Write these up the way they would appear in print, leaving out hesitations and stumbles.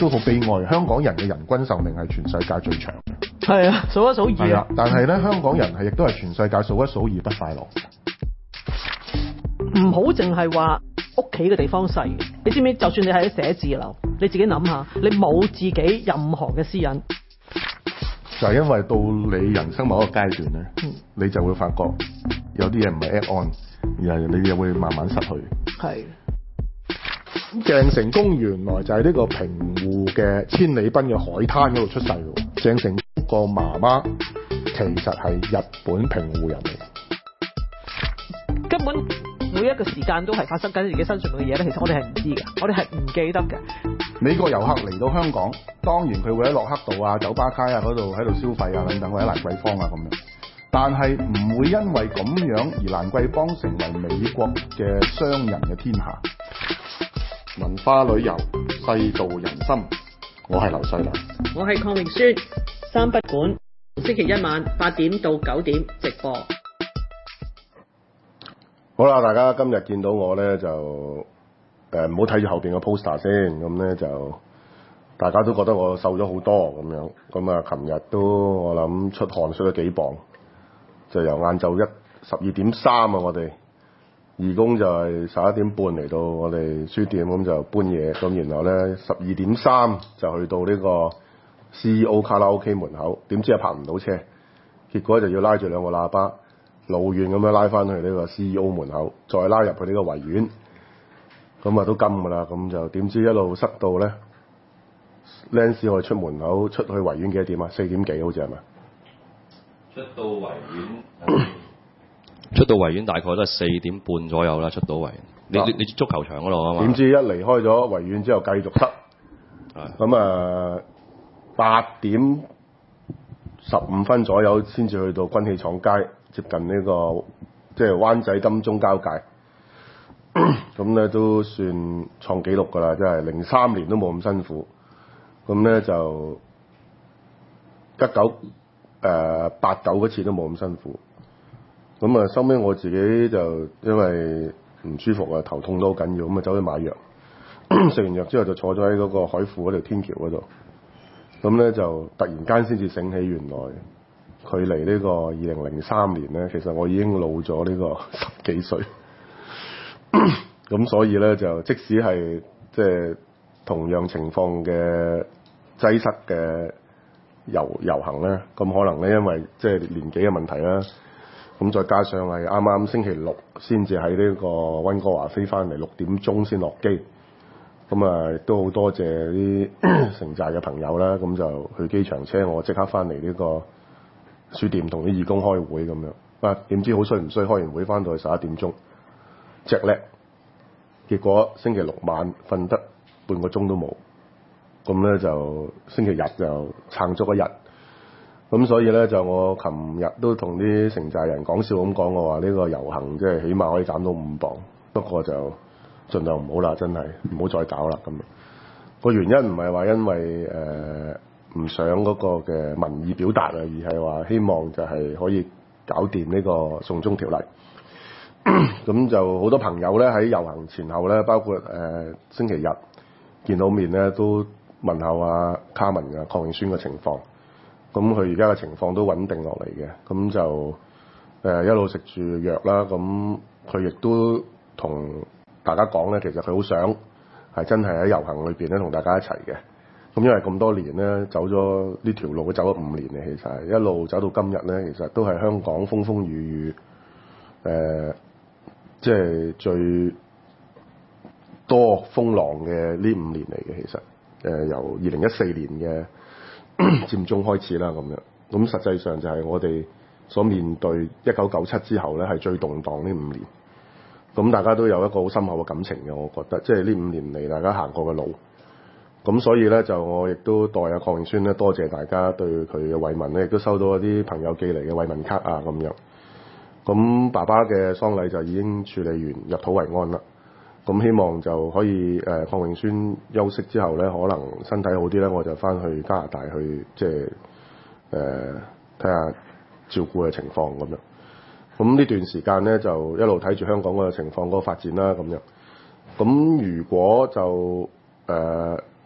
都好悲哀。香港人嘅人均壽命係全世界最長嘅。 係啊，數一數二啊。 但係咧，香港人係亦都係全世界數一數二不快樂。 唔好淨係話屋企嘅地方細，你知唔知？就算你喺寫字樓，你自己諗下，你冇自己任何嘅私隱， 就係因為到你人生某一個階段咧，你就會發覺有啲嘢唔係 add on，而係你又會慢慢失去。 係。 鄭成功原來就係呢個平湖嘅千里濱嘅海灘嗰度出世嘅。鄭成功個媽媽其實係日本平湖人嚟， 根本每一個時間都係發生緊自己身上嘅嘢咧。其實我哋係唔知嘅，我哋係唔記得嘅。 美國遊客嚟到香港，當然佢會喺駱克道啊、酒吧街啊嗰度喺度消費啊等等，或者蘭桂坊啊咁樣。但係唔會因為咁樣而蘭桂坊成為美國嘅商人嘅天下。文化旅遊，世道人心。我係劉細良， 我係鄺榮宣，三不管，星期一晚8點到9點直播。 好啦，大家今日見到我咧就唔好睇住後邊個 poster 先，咁咧就大家都覺得我瘦咗好多咁樣。咁啊，琴日都我諗出汗出咗幾磅，就由晏晝12:3啊，我哋義工就係11點半嚟到我哋書店，咁就搬嘢，咁然後咧12:3就去到呢個 CEO 卡拉 OK 門口，點知啊泊唔到車，結果就要拉住兩個喇叭，老遠咁樣拉翻去呢個 CEO 門口，再拉入去呢個維園，咁啊都金㗎啦，咁就點知一路塞到咧 Lens 我哋出門口出去維園幾多點啊？4點幾好似係咪？ 出到維園大概都係4點半左右啦，出到維園。你足球場嗰度啊嘛？ 點知一離開咗維園之後繼續塞，咁啊8點15分左右先至去到軍器廠街，接近呢個即係灣仔金鐘交界，咁咧都算創紀錄㗎啦，真係03年都冇咁辛苦，咁咧就89嗰次都冇咁辛苦。咁啊，收尾我自己就因為唔舒服啊，頭痛都好緊要，咁啊走去買藥，食完藥之後就坐咗喺嗰個海富嗰條天橋嗰度，咁咧就突然間先至醒起，原來距離呢個2003年咧，其實我已經老咗呢個10幾歲，咁所以咧就即使係即係同樣情況嘅擠塞嘅遊行咧，咁可能咧因為即係年紀嘅問題啦。咁再加上係啱啱星期六先至喺呢個溫哥華飛翻嚟，6點鐘先落機。咁啊，亦都好多謝啲城寨嘅朋友啦。咁就去機場車我即刻翻嚟呢個書店同啲義工開會咁樣。啊，點知好衰唔衰？開完會翻到去11點鐘，隻叻。結果星期六晚瞓得半個鐘都冇。咁咧就星期日就撐足一日。咁所以咧就我琴日都同啲城寨人講笑咁講，我話呢個遊行即係起碼可以減到5磅，不過就盡量唔好啦，真係唔好再搞啦咁。個原因唔係話因為唔想嗰個嘅民意表達啊，而係話希望就係可以搞掂呢個送中條例。咁就好多朋友咧喺遊行前後咧，包括星期日見到面咧，都問候啊卡文啊鄺永宣嘅情況。咁佢而家嘅情況都穩定落嚟嘅，咁就一路食住藥啦。咁佢亦都同大家講咧，其實佢好想係真係喺遊行裏邊咧同大家一齊嘅。咁因為咁多年咧走咗呢條路，都走咗5年嘅，其實一路走到今日咧，其實都係香港風風雨雨即係最多風浪嘅呢5年嚟嘅。其實由2014年嘅佔中開始啦，咁樣，咁實際上就係我哋所面對1997之後咧，係最動盪呢5年。咁大家都有一個好深厚嘅感情嘅，我覺得，即係呢5年嚟大家行過嘅路。咁所以咧，就我亦都代阿鄺永宣咧，多謝大家對佢嘅慰問咧，亦都收到一啲朋友寄嚟嘅慰問卡啊，咁樣。咁爸爸嘅喪禮就已經處理完，入土為安啦。咁希望就可以鄺永宣休息之後咧，可能身體好啲咧，我就翻去加拿大去即係睇下照顧嘅情況咁樣。咁呢段時間咧就一路睇住香港嗰個情況嗰個發展啦咁樣。咁如果就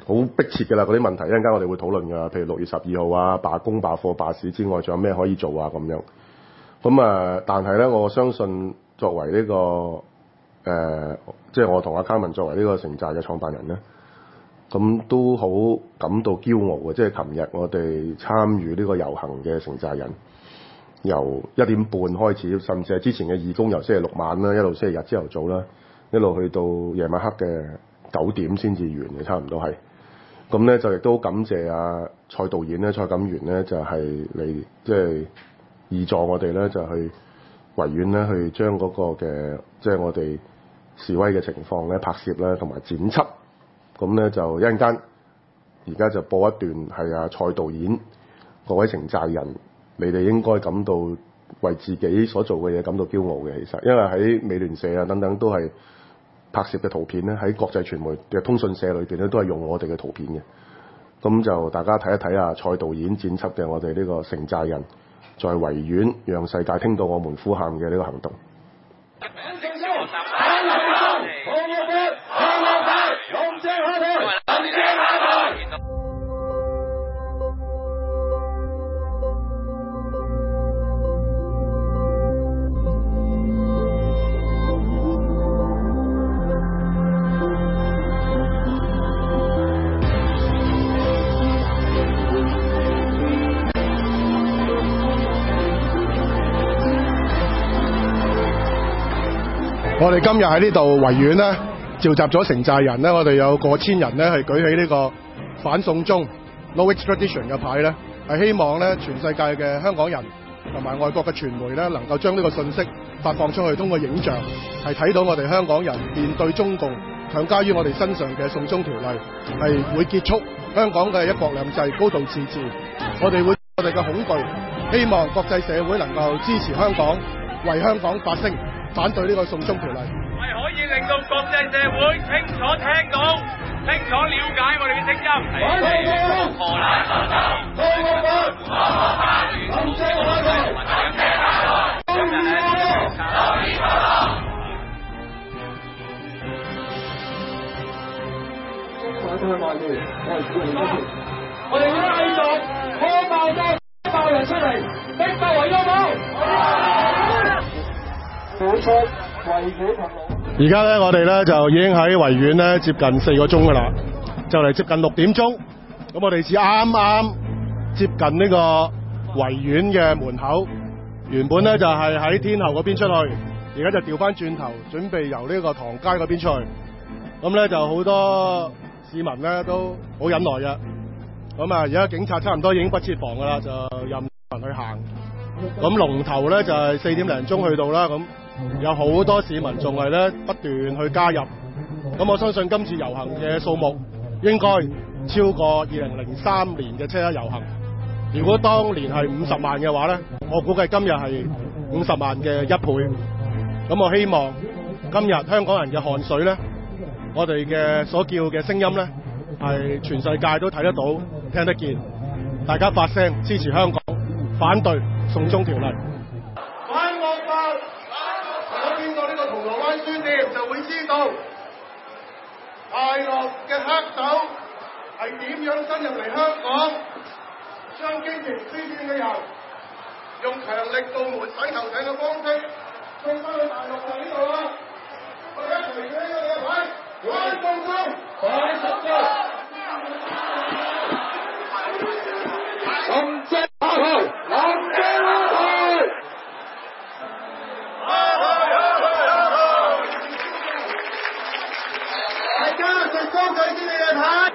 好迫切㗎啦，嗰啲問題一陣間我哋會討論㗎，譬如6月12號啊，罷工、罷課、罷市之外，仲有咩可以做啊咁樣。咁但係咧，我相信作為呢個即係我同阿卡文作為呢個城寨嘅創辦人咧，咁都好感到驕傲嘅。即係琴日我哋參與呢個遊行嘅城寨人，由1點半開始，甚至係之前嘅義工由星期6晚啦，一路星期日朝頭早啦，一路去到夜晚黑嘅9點先至完嘅，差唔多係。咁咧就亦都感謝蔡導演咧、蔡錦元咧，就係嚟即係義助我哋咧，就去維園咧去將嗰個嘅即係我哋示威嘅情況咧拍攝咧同埋剪輯。咁咧就一陣間而家就播一段係蔡導演，各位城寨人，你哋應該感到為自己所做嘅嘢感到驕傲嘅。其實因為喺美聯社啊等等都係拍攝嘅圖片咧，喺國際傳媒嘅通訊社裏邊咧都係用我哋嘅圖片嘅。咁就大家睇一睇蔡導演剪輯嘅我哋呢個城寨人在維園讓世界聽到我們呼喊嘅呢個行動。 我哋今日喺呢度維園咧，召集咗城寨人咧，我哋有過千人咧，係舉起呢個反送中 No Extradition 嘅牌咧，係希望咧全世界嘅香港人同埋外國嘅傳媒咧，能夠將呢個信息發放出去，通過影像係睇到我哋香港人面對中共強加於我哋身上嘅送中條例係會結束香港嘅一國兩制高度自治，我哋會我哋嘅恐懼，希望國際社會能夠支持香港，為香港發聲。反對呢個送中條例， 係可以令到國際社會清楚聽到、清楚了解我哋嘅聲音。我哋會繼續拖爆多爆人出嚟，逼爆圍擁抱。 而家咧，我哋咧就已經喺維園咧接近4個鐘噶啦，就嚟接近6點鐘。咁我哋至啱啱接近呢個維園嘅門口，原本咧就係喺天后嗰邊出去，而家就調翻轉頭，準備由呢個唐街嗰邊出去。咁咧就好多市民咧都好忍耐嘅。咁而家警察差唔多已經不設防噶啦，就任人去行。咁龍頭咧就係4點零鐘去到啦，咁有好多市民仲係咧不斷去加入。咁我相信今次遊行嘅數目應該超過2003年嘅7·1遊行。如果當年係50萬嘅話咧，我估計今日係50萬嘅1倍。咁我希望今日香港人嘅汗水咧，我哋嘅所叫嘅聲音咧，係全世界都睇得到、聽得見。大家發聲支持香港，反對送中條例。 反惡法，我見到呢個銅鑼灣書店就會知道大陸嘅黑手係點樣深入嚟香港，將經營書店嘅人用強力部門洗頭艇嘅方式送翻去大陸就呢度啦。我哋一齊舉呢個牌，反送中，反送中。林鄭下台，林鄭下台。大家食高舉啲你嘅牌。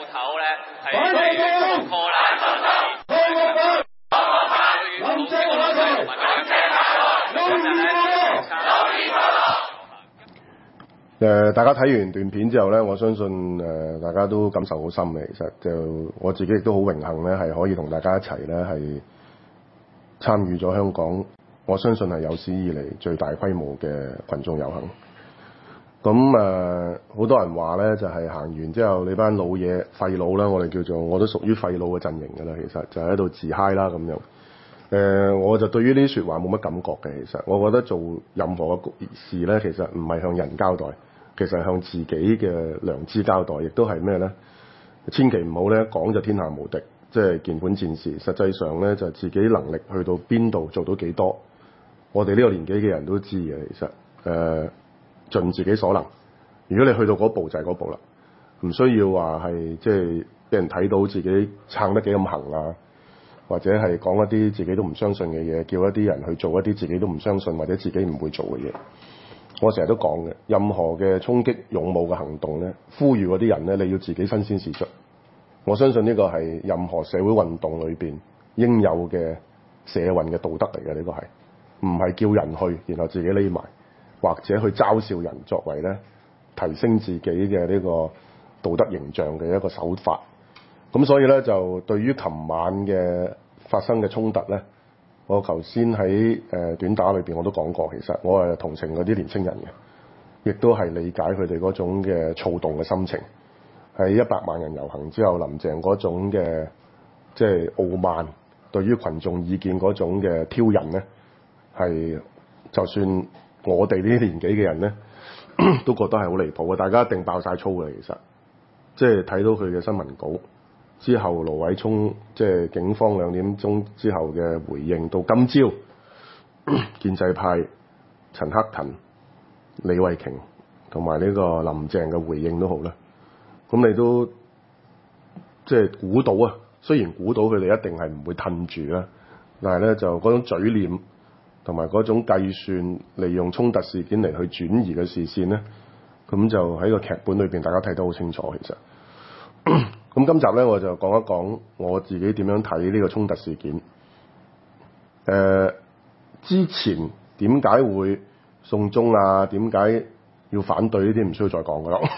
頭咧係破爛。 大家睇完段片之後咧，我相信大家都感受好深嘅。其實就我自己亦都好榮幸咧，係可以同大家一齊咧係參與咗香港，我相信係有史以嚟最大規模嘅群眾遊行。咁好多人話咧，就係行完之後，你班老嘢廢老啦，我哋叫做我都屬於廢老嘅陣營㗎啦。其實就喺度自嗨啦咁樣。我就對於呢啲説話冇乜感覺嘅。其實我覺得做任何嘅事咧，其實唔係向人交代，其實係向自己嘅良知交代，亦都係咩咧？千祈唔好咧講就天下無敵，即係鍵盤戰士。實際上咧就自己能力去到邊度做到幾多，我哋呢個年紀嘅人都知嘅。其實盡自己所能。如果你去到嗰步就係嗰步啦，唔需要話係即係俾人睇到自己撐得幾咁行啊，或者係講一啲自己都唔相信嘅嘢，叫一啲人去做一啲自己都唔相信或者自己唔會做嘅嘢。我成日都講嘅，任何嘅衝擊勇武嘅行動咧，呼籲嗰啲人咧，你要自己身先士卒。我相信呢個係任何社會運動裏邊應有嘅社運嘅道德嚟嘅，呢個係唔係叫人去，然後自己匿埋，或者去嘲笑人作為咧提升自己嘅呢個道德形象嘅一個手法。咁所以咧就對於琴晚嘅發生嘅衝突咧，我頭先喺短打裏邊我都講過，其實我係同情嗰啲年青人嘅，亦都係理解佢哋嗰種嘅躁動嘅心情。喺100萬人遊行之後，林鄭嗰種嘅即係傲慢，對於群眾意見嗰種嘅挑釁咧，係就算我哋呢啲年紀嘅人咧，都覺得係好離譜嘅。大家一定爆晒粗嘅，其實即係睇到佢嘅新聞稿之後，盧偉聰即係警方2點鐘之後嘅回應，到今朝建制派陳克勤、李慧瓊同埋呢個林鄭嘅回應都好啦。咁你都即係估到啊，雖然估到佢哋一定係唔會褪住啦，但係咧就嗰種嘴臉同埋嗰種計算，利用衝突事件嚟去轉移嘅視線咧，咁就喺個劇本裏邊大家睇得好清楚。其實咁今集咧我就講一講我自己點樣睇呢個衝突事件。之前點解會送中啊？點解要反對呢啲唔需要再講噶啦。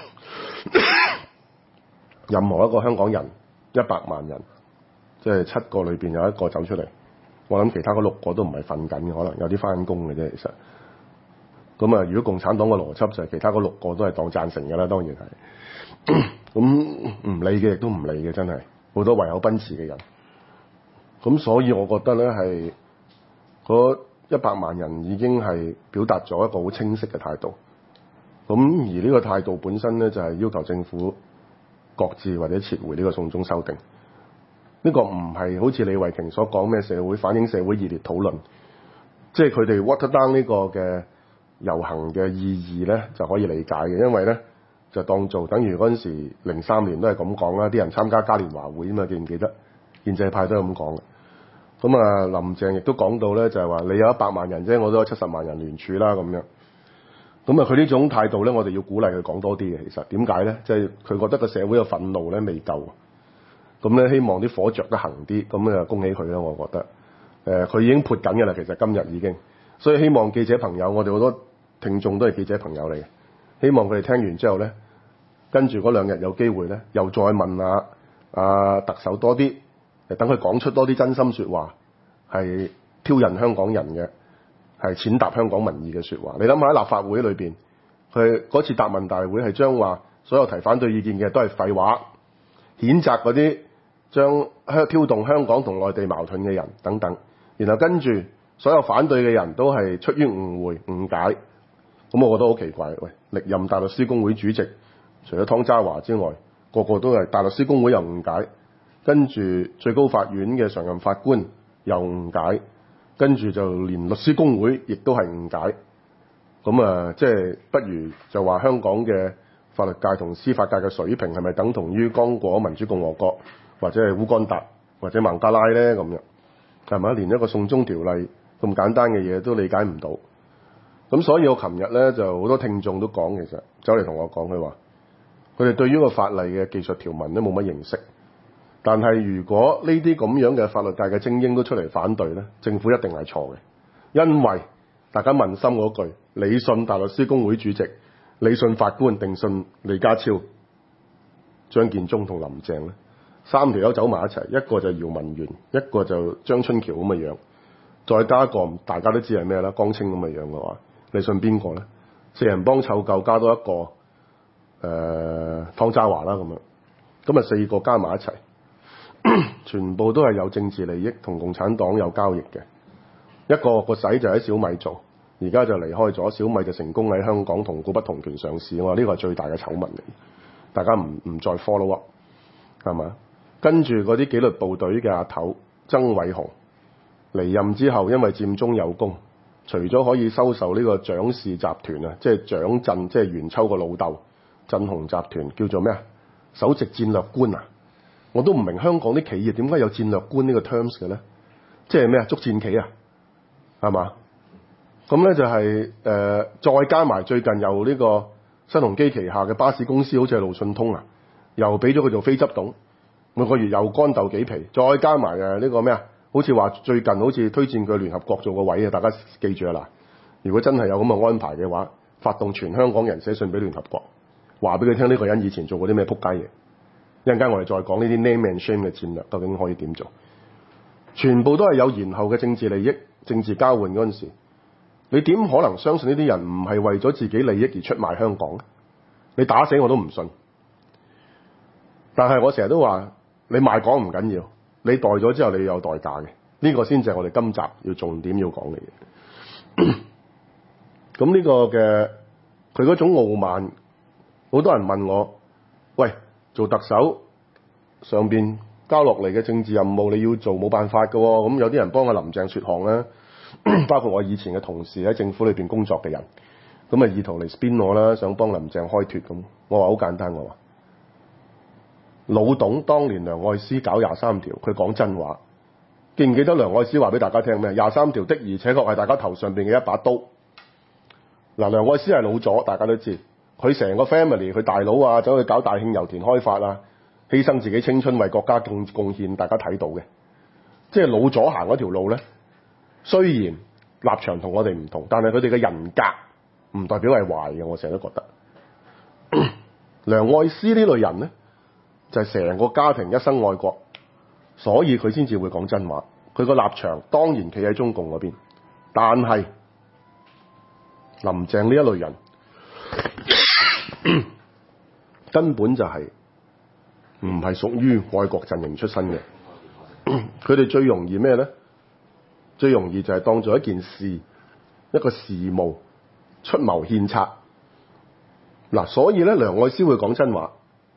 任何一個香港人100萬人，即係7個裏邊有1個走出嚟，我諗其他嗰6個都唔係瞓緊嘅，可能有啲翻工嘅啫。其實咁啊，如果共產黨嘅邏輯就係其他嗰6個都係當贊成嘅啦，當然係。咁唔理嘅亦都唔理嘅，真係好多唯口奔馳嘅人。咁所以我覺得咧係嗰100萬人已經係表達咗一個好清晰嘅態度。咁而呢個態度本身咧就係要求政府擱置或者撤回呢個送中修訂。呢個唔係好似李慧瓊所講咩社會反映社會熱烈討論，即係佢哋 water down 呢個嘅遊行嘅意義咧就可以理解嘅，因為咧就當做等於嗰陣時03年都係咁講啦，啲人參加嘉年華會啊嘛，記唔記得？建制派都係咁講嘅。咁啊，林鄭亦都講到咧，就係話你有100萬人啫，我都有70萬人聯署啦咁樣。咁啊，佢呢種態度咧，我哋要鼓勵佢講多啲嘅。其實點解咧？即係佢覺得個社會嘅憤怒咧未夠，咁咧希望啲火着得行啲，咁啊恭喜佢啦！我覺得佢已經潑緊嘅啦，其實今日已經，所以希望記者朋友，我哋好多聽眾都係記者朋友嚟嘅，希望佢哋聽完之後咧，跟住嗰2日有機會咧，又再問下特首多啲，等佢講出多啲真心説話，係挑釁香港人嘅。係踐踏香港民意嘅説話。你諗下喺立法會裏邊，佢嗰次答問大會係將話所有提反對意見嘅都係廢話，譴責嗰啲將挑動香港同內地矛盾嘅人等等，然後跟住所有反對嘅人都係出於誤會誤解。咁我覺得好奇怪，喂，歷任大律師公會主席除咗湯家驊之外，個個都係大律師公會又誤解，跟住最高法院嘅常任法官又誤解。跟住就連律師公會亦都係誤解，咁啊，即係不如就話香港嘅法律界同司法界嘅水平係咪等同於剛果民主共和國或者係烏干達或者孟加拉咧？咁樣係咪？連一個送中條例咁簡單嘅嘢都理解唔到，咁所以我琴日咧就好多聽眾都講，其實走嚟同我講，佢話佢哋對於個法例嘅技術條文都冇乜認識。但係如果呢啲咁樣嘅法律界嘅精英都出嚟反對咧，政府一定係錯嘅，因為大家問心嗰句，你信大律師公會主席，你信法官定信李家超、張建宗同林鄭咧？三條友走埋一齊，一個就姚文元，一個就張春橋咁嘅樣，再加一個大家都知係咩啦，江青咁嘅樣嘅話，你信邊個咧？四人幫湊夠加多一個湯渣華啦咁樣，咁啊四個加埋一齊。全部都係有政治利益同共產黨有交易嘅。一個仔就喺小米做，而家就離開咗，小米就成功喺香港同股不同權上市。我話呢個係最大嘅醜聞嚟，大家唔再 follow up 係嘛？跟住嗰啲紀律部隊嘅阿頭曾偉雄離任之後，因為佔中有功，除咗可以收受呢個蔣氏集團啊，即係蔣振，即係袁秋個老豆振鴻集團，叫做咩啊？首席戰略官啊！我都唔明香港啲企業點解有戰略官呢個 terms 嘅咧？即係咩啊？捉戰棋啊，係嘛？咁咧就係再加埋最近又呢個新鴻基旗下嘅巴士公司，好似係路訊通啊，又俾咗佢做非執董，每個月又乾豆幾皮，再加埋呢個咩啊？好似話最近好似推薦佢聯合國做個位啊！大家記住啊嗱，如果真係有咁嘅安排嘅話，發動全香港人寫信俾聯合國，話俾佢聽呢個人以前做過啲咩撲街嘢。一陣間我哋再講呢啲 name and shame 嘅戰略究竟可以點做，全部都係有延後嘅政治利益、政治交換嗰陣時，你點可能相信呢啲人唔係為咗自己利益而出賣香港？你打死我都唔信。但係我成日都話，你賣港唔緊要，你代咗之後你要有代價嘅，呢個先至係我哋今集要重點要講嘅嘢。咁呢個嘅佢嗰種傲慢，好多人問我，喂，做特首上邊交落嚟嘅政治任務你要做，冇辦法㗎喎。咁有啲人幫阿林鄭説項啦，包括我以前嘅同事喺政府裏邊工作嘅人，咁啊意圖嚟 spin 我啦，想幫林鄭開脫咁。我話好簡單，我話老董當年梁愛詩搞23條，佢講真話。記唔記得梁愛詩話俾大家聽咩？23條的而且確係大家頭上邊嘅一把刀。嗱，梁愛詩係老咗，大家都知。佢成個 family， 佢大佬啊，走去搞大慶油田開發啊，犧牲自己青春為國家貢獻，大家睇到嘅。即係老左行嗰條路咧，雖然立場同我哋唔同，但係佢哋嘅人格唔代表係壞嘅。我成日都覺得梁愛詩呢類人咧，就係成個家庭一生愛國，所以佢先至會講真話。佢個立場當然企喺中共嗰邊，但係林鄭呢一類人根本就係唔係屬於愛國陣營出身嘅。佢哋最容易咩咧？最容易就係當做一件事、一個事務出謀獻策。嗱，所以咧，梁愛詩會講真話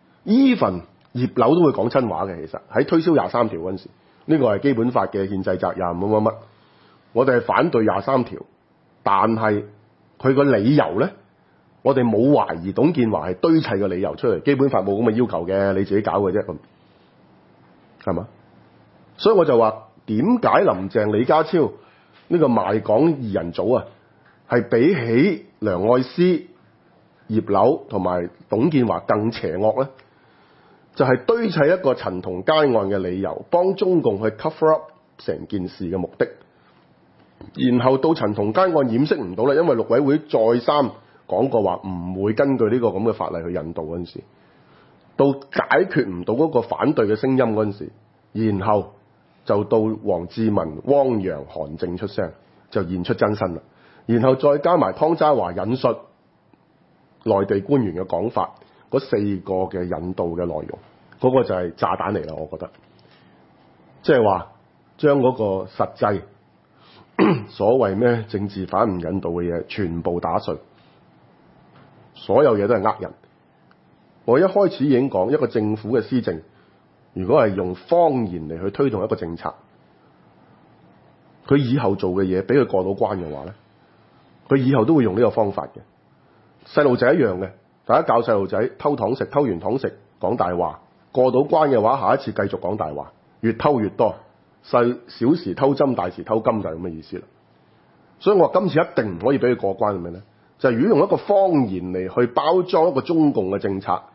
，even 葉劉都會講真話嘅。其實喺推銷23條嗰陣時，呢個係基本法嘅憲制責任乜。我哋係反對23條，但係佢個理由咧，我哋冇懷疑董建華係堆砌個理由出嚟。基本法冇咁嘅要求嘅，你自己搞嘅啫，咁係嘛？所以我就話，點解林鄭、李家超呢個賣港二人組啊，係比起梁愛詩、葉劉同埋董建華更邪惡咧？就係堆砌一個陳同佳案嘅理由，幫中共去 cover up 成件事嘅目的。然後到陳同佳案掩飾唔到啦，因為陸委會再三講過話唔會根據呢個咁嘅法例去引渡嗰陣時，到解決唔到嗰個反對嘅聲音嗰陣時，然後就到黃志文、汪洋、韓正出聲，就現出真身啦。然後再加埋湯家驊引述內地官員嘅講法，嗰4個嘅引渡嘅內容，嗰個就係炸彈嚟啦。我覺得即係話將嗰個實際所謂咩政治犯唔引渡嘅嘢全部打碎，所有嘢都係呃人。我一開始已經講，一個政府嘅施政，如果係用謊言嚟去推動一個政策，佢以後做嘅嘢俾佢過到關嘅話咧，佢以後都會用呢個方法嘅。細路仔一樣嘅，大家教細路仔偷糖食，偷完糖食講大話，過到關嘅話，下一次繼續講大話，越偷越多。小時偷針，大時偷金，就係咁嘅意思啦。所以我話今次一定唔可以俾佢過關，係咪咧？就係如果用一個謊言嚟去包裝一個中共嘅政策，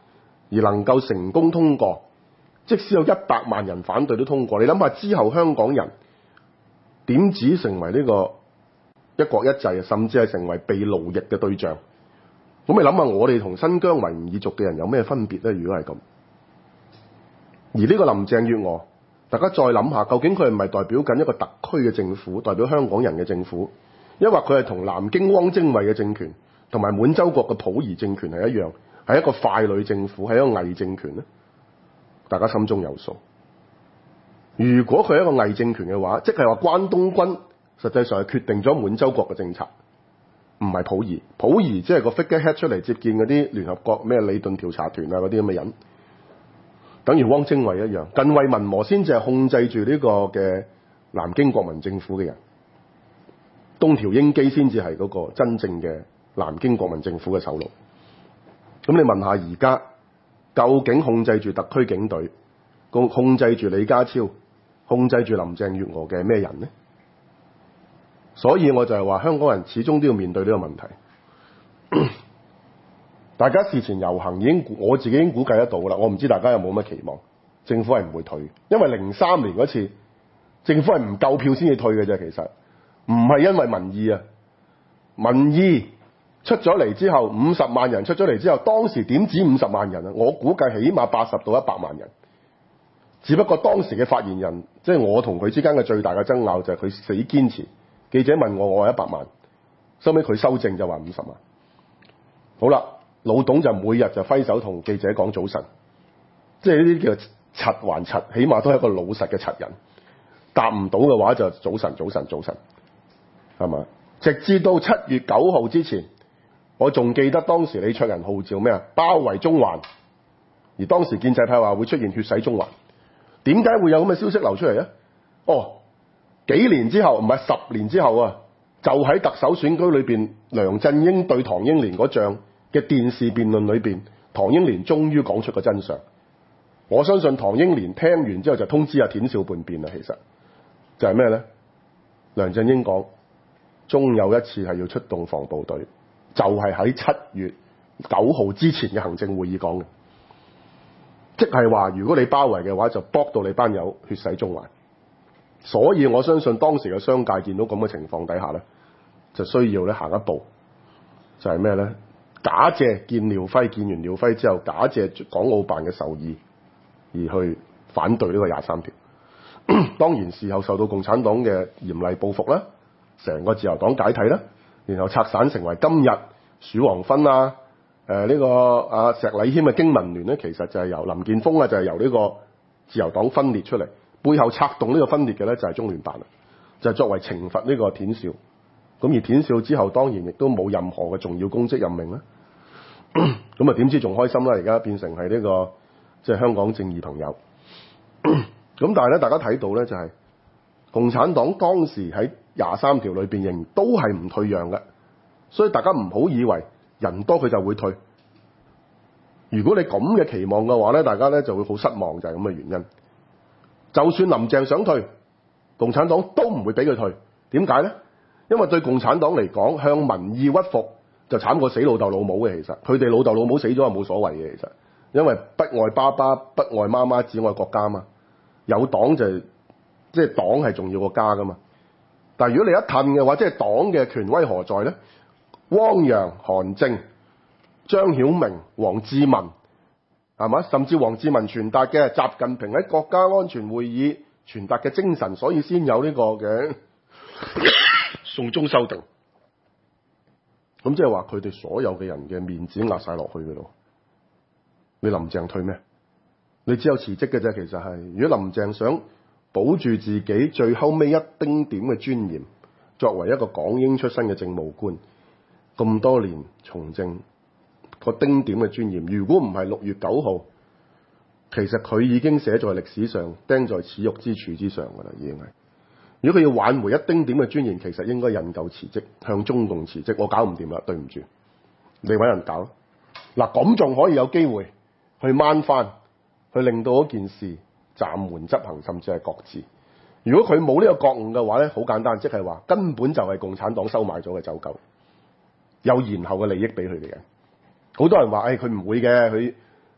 而能夠成功通過，即使有100萬人反對都通過。你諗下之後香港人點止成為呢個一國一制，甚至係成為被奴役嘅對象？咁你諗下，我哋同新疆維吾爾族嘅人有咩分別呢？如果係咁，而呢個林鄭月娥，大家再諗下，究竟佢係咪代表緊一個特區嘅政府，代表香港人嘅政府，抑或佢係同南京汪精衛嘅政權同埋滿洲國嘅溥儀政權係一樣，係一個傀儡政府，係一個偽政權呢？大家心中有數。如果佢係一個偽政權嘅話，即係話關東軍實際上係決定咗滿洲國嘅政策，唔係溥儀。溥儀即係個 figurehead 出嚟接見嗰啲聯合國咩里頓調查團啊嗰啲咁嘅人，等於汪精衛一樣。近衛文麿先至係控制住呢個嘅南京國民政府嘅人，東條英機先至係嗰個真正嘅南京國民政府嘅首腦。咁你問下而家究竟控制住特區警隊、控制住李家超、控制住林鄭月娥嘅係咩人呢？所以我就係話香港人始終都要面對呢個問題。大家事前遊行我自己已經估計得到啦。我唔知大家有冇乜期望，政府係唔會退，因為03年嗰次政府係唔夠票先至退嘅啫。其實唔係因為民意啊，民意出咗嚟之後，50萬人出咗嚟之後，當時點止50萬人啊？我估計起碼80到100萬人。只不過當時嘅發言人，即係我同佢之間嘅最大嘅爭拗就係佢死堅持。記者問我話100萬，收尾佢修正就話50萬。好啦，老董就每日就揮手同記者講早晨，即係呢啲叫柒還柒，起碼都係一個老實嘅柒人。答唔到嘅話就早晨，係嘛？直至到7月9號之前，我仲記得當時李卓人號召咩啊？包圍中環，而當時建制派話會出現血洗中環。點解會有咁嘅消息流出嚟啊？幾年之後，唔係10年之後啊，就喺特首選舉裏邊，梁振英對唐英年嗰仗嘅電視辯論裏邊，唐英年終於講出個真相。我相信唐英年聽完之後就通知阿田少叛變啦。其實就係咩呢？梁振英講，終有一次係要出動防暴隊，就係喺7月9號之前嘅行政會議講嘅，即係話如果你包圍嘅話，就搏到你班友血洗中環。所以我相信當時嘅商界見到咁嘅情況底下呢，就需要咧行一步，就係咩呢？假借見完廖輝之後，假借港澳辦嘅授意而去反對呢個23條。當然事後受到共產黨嘅嚴厲報復啦，成個自由黨解體啦，然後拆散成為今日鼠王芬啊，呢個石禮謙嘅經民聯呢，其實就係由林健鋒啊，就係由呢個自由黨分裂出嚟。背後策動呢個分裂嘅呢，就係中聯辦啦，就係作為懲罰呢個田少。咁而田少之後當然亦都冇任何嘅重要公職任命啦。咁啊點知仲開心啦？而家變成係呢個即係香港正義朋友。咁但係咧，大家睇到咧就係共產黨當時喺23條裏邊仍都係唔退讓嘅，所以大家唔好以為人多佢就會退。如果你咁嘅期望嘅話咧，大家咧就會好失望，就係咁嘅原因。就算林鄭想退，共產黨都唔會俾佢退。點解呢？因為對共產黨嚟講，向民意屈服就慘過死老豆老母嘅。其實佢哋老豆老母死咗係冇所謂嘅。其實因為不愛爸爸、不愛媽媽，只愛國家嘛。有黨就即係黨係重要過家噶嘛。但係如果你一褪嘅話，即係黨嘅權威何在呢？汪洋、韓正、張曉明、王志民。係嘛？甚至王志民傳達嘅習近平喺國家安全會議傳達嘅精神，所以先有呢個嘅送中修訂。咁即係話佢哋所有嘅人嘅面子壓晒落去嘅咯。你林鄭退咩？你只有辭職嘅啫。其實係，如果林鄭想保住自己最後尾一丁點嘅尊嚴，作為一個港英出身嘅政務官，咁多年從政。個丁點嘅尊嚴，如果唔係6月9號，其實佢已經寫在歷史上，釘在恥辱之柱之上㗎啦，已經係。如果佢要挽回一丁點嘅尊嚴，其實應該引咎辭職，向中共辭職。我搞唔掂啦，對唔住，你揾人搞。嗱，咁仲可以有機會去掹翻，去令到嗰件事暫緩執行，甚至係擱置。如果佢冇呢個覺悟嘅話咧，好簡單，即係話根本就係共產黨收買咗嘅走狗，有延後嘅利益俾佢哋嘅。好多人話，佢唔會嘅，佢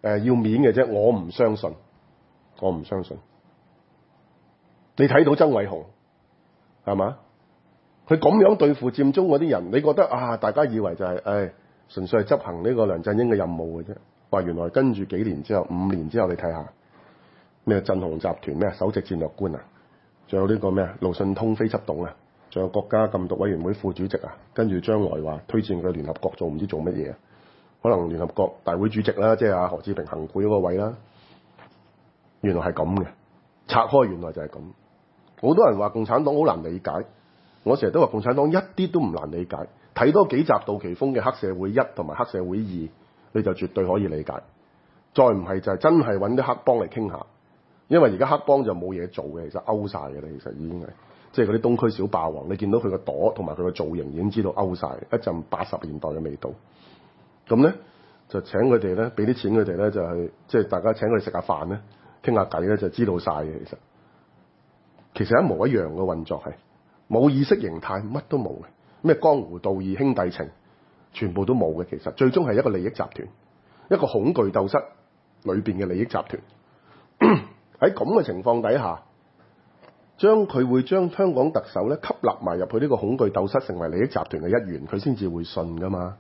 要面嘅啫，我唔相信。你睇到曾偉雄係嘛？佢咁樣對付佔中嗰啲人，你覺得啊？大家以為就係純粹係執行呢個梁振英嘅任務嘅啫。話原來跟住幾年之後，5年之後，你睇下咩振鴻集團咩首席戰略官啊，仲有呢個咩盧信通非執董啊，仲有國家禁毒委員會副主席啊，跟住將來話推薦佢聯合國做唔知做乜嘢啊？可能聯合國大會主席啦，即係阿何志平行賄嗰個位啦。原來係咁嘅，拆開原來就係咁。好多人話共產黨好難理解，我成日都話共產黨一啲都唔難理解。睇多幾集杜琪峰嘅《黑社會1》同埋《黑社會2》，你就絕對可以理解。再唔係就係真係揾啲黑幫嚟傾下，因為而家黑幫就冇嘢做嘅，其實勾晒嘅啦，其實已經係即係嗰啲東區小霸王，你見到佢個朵同埋佢個造型已經知道勾晒一陣80年代嘅味道。咁咧就請佢哋咧，俾啲錢佢哋咧，就係即係大家請佢哋食下飯咧，傾下偈咧，就知道晒嘅。其實一模一樣嘅運作係冇意識形態，乜都冇嘅。咩江湖道義兄弟情，全部都冇嘅。其實最終係一個利益集團，一個恐懼鬥室裏邊嘅利益集團。喺咁嘅情況底下，佢會將香港特首咧吸納埋入去呢個恐懼鬥室，成為利益集團嘅一員，佢先至會信噶嘛。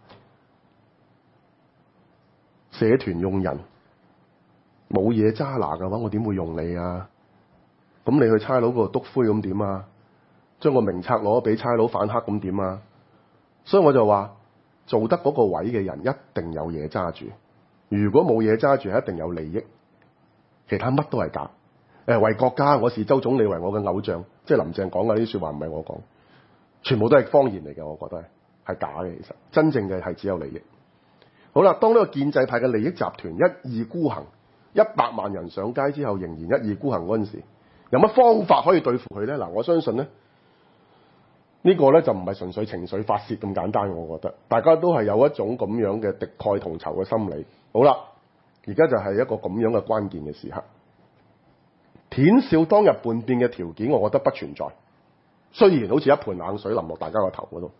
社團用人冇嘢揸拿嘅話，我點會用你啊？咁你去差佬嗰度篤灰咁點啊？將個名冊攞俾差佬反黑咁點啊？所以我就話做得嗰個位嘅人一定有嘢揸住，如果冇嘢揸住係一定有利益，其他乜都係假。為國家，我視周總理為我嘅偶像，即係林鄭講嘅呢啲説話唔係我講，全部都係謊言嚟嘅，我覺得係假嘅。其實真正嘅係只有利益。好啦，當呢個建制派嘅利益集團一意孤行，100萬人上街之後仍然一意孤行嗰陣時，有乜方法可以對付佢咧？嗱，我相信咧呢個咧就唔係純粹情緒發泄咁簡單，我覺得大家都係有一種咁樣嘅敵愾同仇嘅心理。好啦，而家就係一個咁樣嘅關鍵嘅時刻。田少當日叛變嘅條件，我覺得不存在。雖然好似一盆冷水淋落大家個頭嗰度，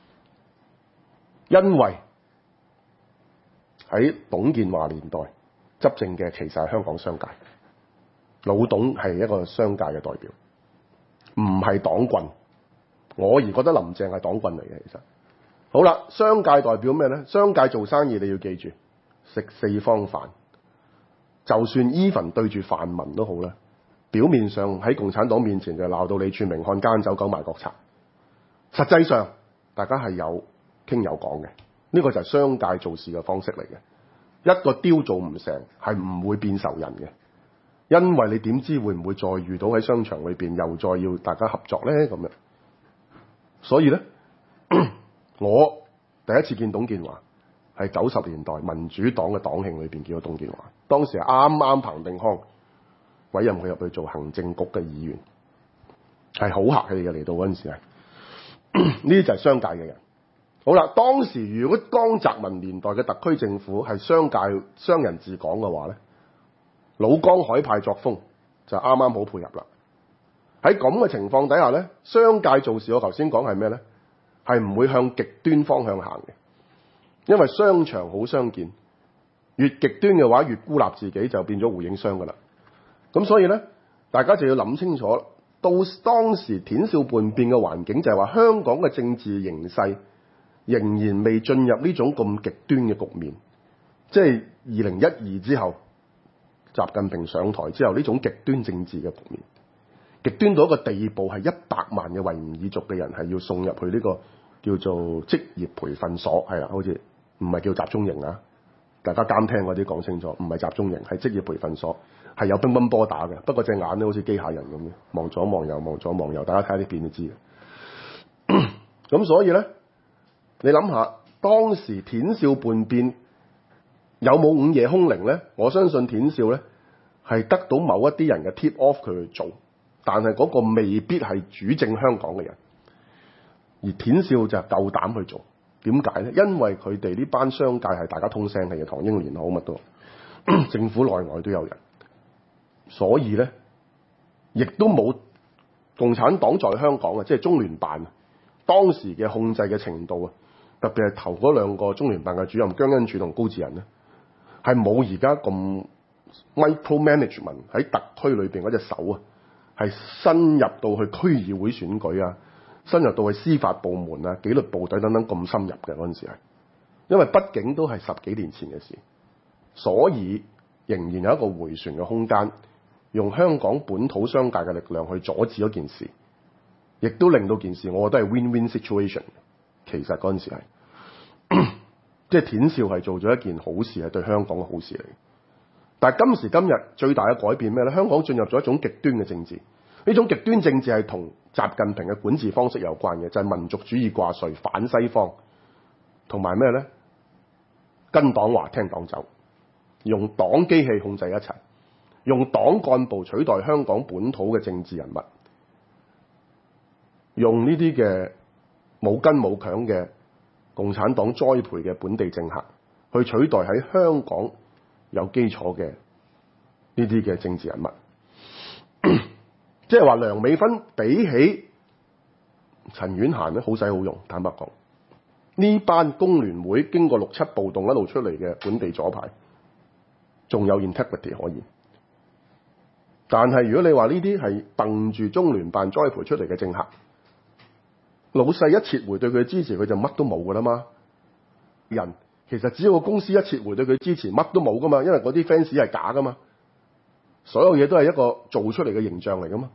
因為喺董建華年代執政嘅其實係香港商界，老董係一個商界嘅代表，唔係黨棍。我而覺得林鄭係黨棍嚟嘅。其實好啦，商界代表咩呢？商界做生意你要記住，食四方飯，就算 even 對住泛民都好啦。表面上喺共產黨面前就鬧到你串明漢奸走狗賣國賊，實際上大家係有傾有講嘅。呢個就係商界做事嘅方式嚟嘅。一個雕做唔成係唔會變仇人嘅，因為你點知會唔會再遇到喺商場裏邊又再要大家合作呢？咁樣。所以呢，我第一次見董建華係90年代民主黨嘅黨慶裏邊見到董建華，當時係啱啱彭定康委任佢入去做行政局嘅議員，係好客氣嘅。嚟到嗰陣時係呢啲就係商界嘅人。好啦，當時如果江澤民年代嘅特區政府係商人治港嘅話咧，老江海派作風就啱啱好配合啦。喺咁嘅情況底下咧，商界做事我頭先講係咩咧？係唔會向極端方向行嘅，因為商場好相見，越極端嘅話越孤立自己，就變咗回應商噶啦。咁所以咧，大家就要諗清楚，到當時田少叛變嘅環境就係話香港嘅政治形勢仍然未進入呢種咁極端嘅局面，即係2012之後，習近平上台之後呢種極端政治嘅局面，極端到一個地步係100萬嘅維吾爾族嘅人係要送入去呢個叫做職業培訓所，係啦，好似唔係叫集中營啊，大家監聽嗰啲講清楚，唔係集中營，係職業培訓所，係有乒乓波打嘅，不過隻眼咧好似機械人咁嘅，望左望右望左望右，大家睇下啲片就知嘅。咁所以咧，你諗下當時田少叛變有冇午夜凶鈴咧？我相信田少咧係得到某一啲人嘅 tip off 佢去做，但係嗰個未必係主政香港嘅人，而田少就夠膽去做。點解咧？因為佢哋呢班商界係大家通聲氣嘅，唐英年好乜都政府內外都有人，所以咧亦都冇共產黨在香港啊，即係中聯辦當時嘅控制嘅程度啊，特別係頭嗰兩個中聯辦嘅主任姜恩柱同高志仁咧， 係冇而家咁 micromanagement 喺特區裏邊嗰隻手啊，係深入到去區議會選舉啊，深入到去司法部門啊、紀律部隊等等咁深入嘅嗰陣時係，因為畢竟都係10幾年前嘅事，所以仍然有一個迴旋嘅空間，用香港本土商界嘅力量去阻止嗰件事，亦都令到件事，我覺得係 win-win situation。其實嗰陣時係，即係田少係做咗一件好事，係對香港嘅好事嚟。但係今時今日最大嘅改變咩咧？香港進入咗一種極端嘅政治，呢種極端政治係同習近平嘅管治方式有關嘅，就係民族主義掛帥、反西方，同埋咩咧？跟黨話聽黨走，用黨機器控制一切，用黨幹部取代香港本土嘅政治人物，用呢啲嘅冇根冇強嘅共產黨栽培嘅本地政客去取代喺香港有基礎嘅呢啲嘅政治人物，即係話梁美芬比起陳婉嫻咧好使好用。坦白講，呢班工聯會經過6、7暴動一路出嚟嘅本地左派，仲有 integrity 可言。但係如果你話呢啲係掟住中聯辦栽培出嚟嘅政客，老細一撤回對佢嘅支持，佢就乜都冇噶啦嘛。人其實只要個公司一撤回對佢支持，乜都冇噶嘛，因為嗰啲 fans 係假噶嘛，所有嘢都係一個做出嚟嘅形象嚟噶嘛。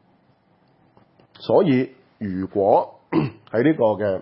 所以如果喺呢個嘅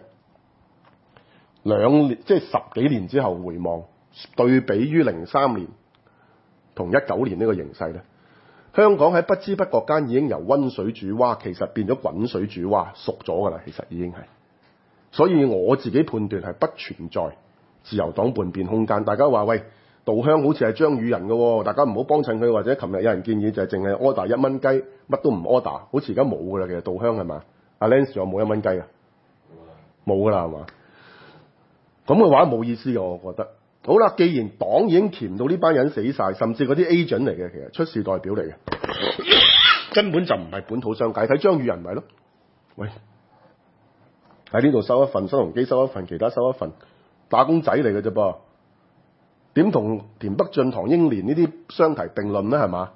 2年，即係10幾年之後回望，對比於03年同19年呢個形勢咧，香港喺不知不覺間已經由溫水煮蛙，其實變咗滾水煮蛙，熟咗㗎啦。其實已經係，所以我自己判斷係不存在自由黨叛變空間。大家話喂，稻香好似係張宇人嘅喎，大家唔好幫襯佢。或者琴日有人建議就係淨係 order 1蚊雞，乜都唔 order，好似而家冇㗎啦。其實稻香係嘛？阿 Lance 仲有冇1蚊雞啊？冇㗎啦係嘛？咁嘅話冇意思嘅，我覺得。好啦，既然黨已經鉗到呢班人死晒，甚至嗰啲 agent 嚟嘅，其實出事代表嚟嘅，根本就唔係本土商界。睇張宇人咪咯，喂，喺呢度收一份，新鴻基收一份，其他收一份，打工仔嚟嘅啫噃，點同田北俊、唐英年呢啲相提並論咧？係嘛？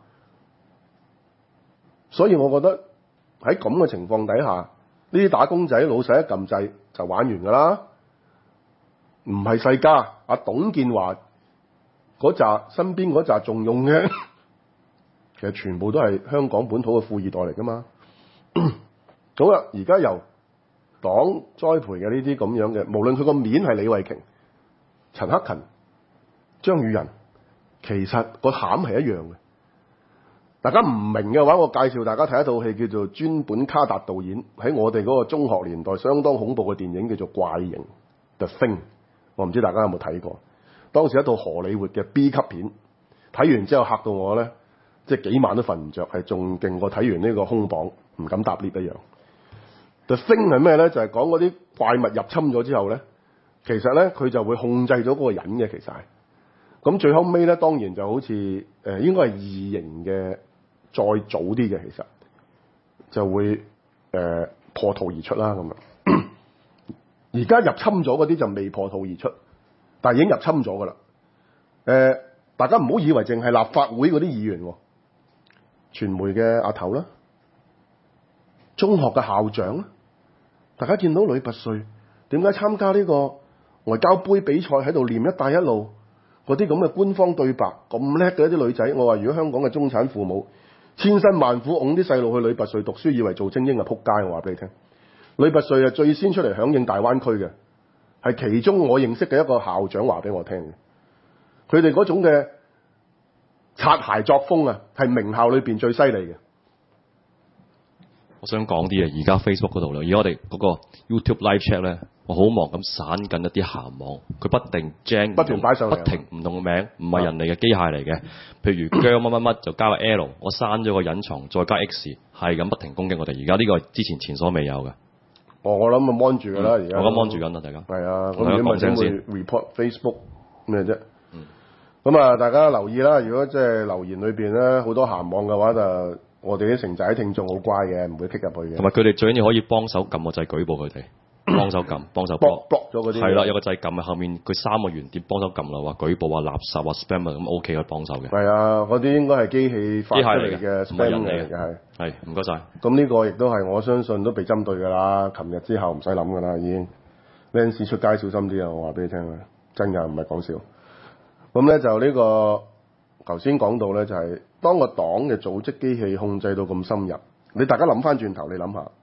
所以我覺得喺咁嘅情況底下，呢啲打工仔老細一撳掣就玩完㗎啦。唔係世家，阿董建華嗰紮身邊嗰紮仲用嘅，其實全部都係香港本土嘅富二代嚟㗎嘛。好啦，而家由黨栽培嘅呢啲咁樣嘅，無論佢個面係李慧瓊、陳克勤、張宇人，其實個餡係一樣嘅。大家唔明嘅話，我介紹大家睇一套戲叫做專本卡達導演喺我哋嗰個中學年代相當恐怖嘅電影，叫做《怪形》The Thing。我唔知大家有冇睇過，當時一套荷里活嘅 B 級片，睇完之後嚇到我咧，即係幾晚都瞓唔着，係仲勁過睇完呢個空磅唔敢搭 lift 一樣。The Thing 係咩咧？就係講嗰啲怪物入侵咗之後咧，其實咧佢就會控制咗嗰個人嘅，其實係。咁最後尾咧，當然就好似應該係異形嘅再早啲嘅，其實就會破土而出啦咁樣。而家入侵咗嗰啲就未破土而出，但係已經入侵咗㗎啦。大家唔好以為淨係立法會嗰啲議員，傳媒嘅阿頭啦，中學嘅校長啦，大家見到呂拔萃點解參加呢個外交杯比賽喺度念一帶一路嗰啲咁嘅官方對白咁叻嘅一啲女仔？我話如果香港嘅中產父母千辛萬苦擁啲細路去呂拔萃讀書，以為做精英啊撲街！我話俾你聽。呂拔萃係最先出嚟響應大灣區嘅，係其中我認識嘅一個校長話俾我聽嘅。佢哋嗰種嘅擦鞋作風啊，係名校裏邊最犀利嘅。 我想講啲嘢，而家 Facebook 嗰度咧，而家我哋嗰個 YouTube Live Chat 咧，我好忙咁散緊一啲鹹網，佢不定 jam 不斷擺上嚟， 不停唔同嘅名，唔係人嚟嘅機械嚟嘅。譬如姜乜乜乜就加個 L， 我刪咗個隱藏，再加 X， 係咁不停攻擊我哋。而家呢個之前前所未有嘅。 我諗啊 mon 住㗎啦，而家我而家 mon 住緊啦，大家。 係啊， 咁點問先 report Facebook 咩啫？咁啊，大家留意啦。如果即係留言裏邊咧好多鹹網嘅話，就我哋啲城仔聽眾好乖嘅，唔會踢入去嘅。 同埋佢哋最緊要可以幫手撳個掣舉報佢哋。 幫手撳，幫手 block 咗嗰啲。 係啦，有個掣撳，後面佢3個圓點幫手撳啦，話舉報啊、垃圾啊、spam 啊，咁 OK 可以幫手嘅。 係啊，嗰啲應該係機器發出嚟嘅機械嚟嘅 spam 唔係人嚟嘅嚟嘅係。 係，唔該晒。 咁呢個亦都係我相信都被針對㗎啦。琴日之後唔使諗㗎啦，已經。Fans 出街小心啲啊！我話俾你聽啊，真㗎，唔係講笑。咁咧就呢個頭先講到咧，就係當個黨嘅組織機器控制到咁深入，你大家諗翻轉頭，你諗下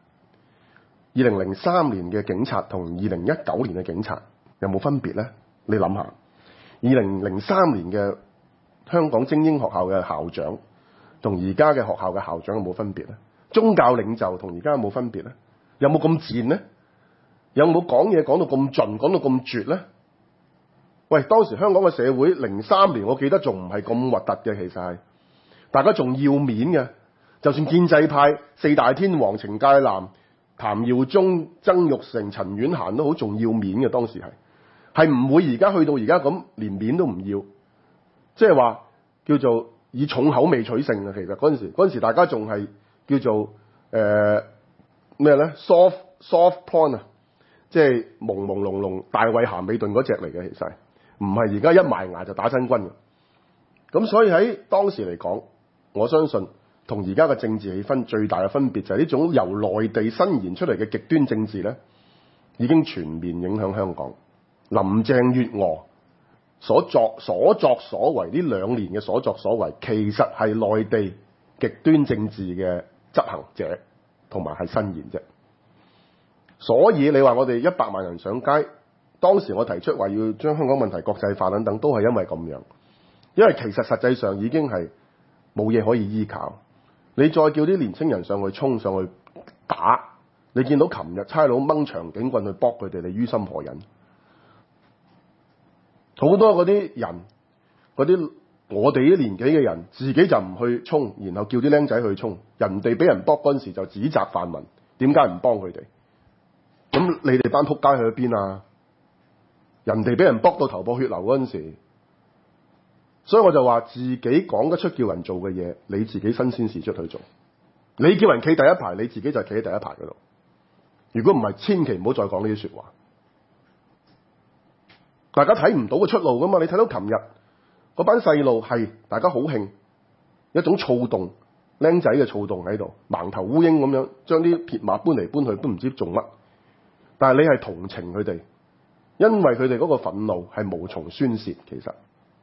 ，2003年嘅警察同2019年嘅警察有冇分別咧？你諗下，2003年嘅香港精英學校嘅校長同而家嘅學校嘅校長有冇分別咧？宗教領袖同而家有冇分別咧？有冇咁賤咧？有冇講嘢講到咁盡，講到咁絕咧？喂，當時香港嘅社會03年，我記得仲唔係咁核突嘅，其實係大家仲要面嘅。就算建制派4大天王程介南、譚耀宗、曾鈺成、陳婉嫻都好仲要面嘅，當時係唔會而家去到而家咁連面都唔要，即係話叫做以重口味取勝啊！其實嗰陣時大家仲係叫做咩咧 soft porn 啊，即係朦朦朧朧大衛咸美頓嗰隻嚟嘅，其實唔係而家一埋牙就打真軍嘅。咁所以喺當時嚟講，我相信同而家嘅政治氣氛最大嘅分別就係呢種由內地伸延出嚟嘅極端政治咧，已經全面影響香港。林鄭月娥所作所為呢2年嘅所作所為，其實係內地極端政治嘅執行者，同埋係伸延啫。所以你話我哋100萬人上街，當時我提出話要將香港問題國際化等等，都係因為咁樣。因為其實實際上已經係冇嘢可以依靠。你再叫啲年青人上去衝上去打，你見到琴日差佬掹長警棍去搏佢哋，你於心何忍？好多嗰啲人，嗰啲我哋啲年紀嘅人，自己就唔去衝，然後叫啲僆仔去衝。人哋俾人搏嗰陣時就指責泛民，點解唔幫佢哋？咁你哋班仆街去咗邊啊？人哋俾人搏到頭破血流嗰陣時，所以我就話自己講得出叫人做嘅嘢，你自己身先士卒去做。你叫人企第一排，你自己就企喺第一排嗰度。如果唔係，千祈唔好再講呢啲説話。大家睇唔到個出路噶嘛？你睇到琴日嗰班細路係大家好興，一種躁動，僆仔嘅躁動喺度，盲頭烏蠅咁樣將啲鐵馬搬嚟搬去，都唔知做乜。但係你係同情佢哋，因為佢哋嗰個憤怒係無從宣泄。其實，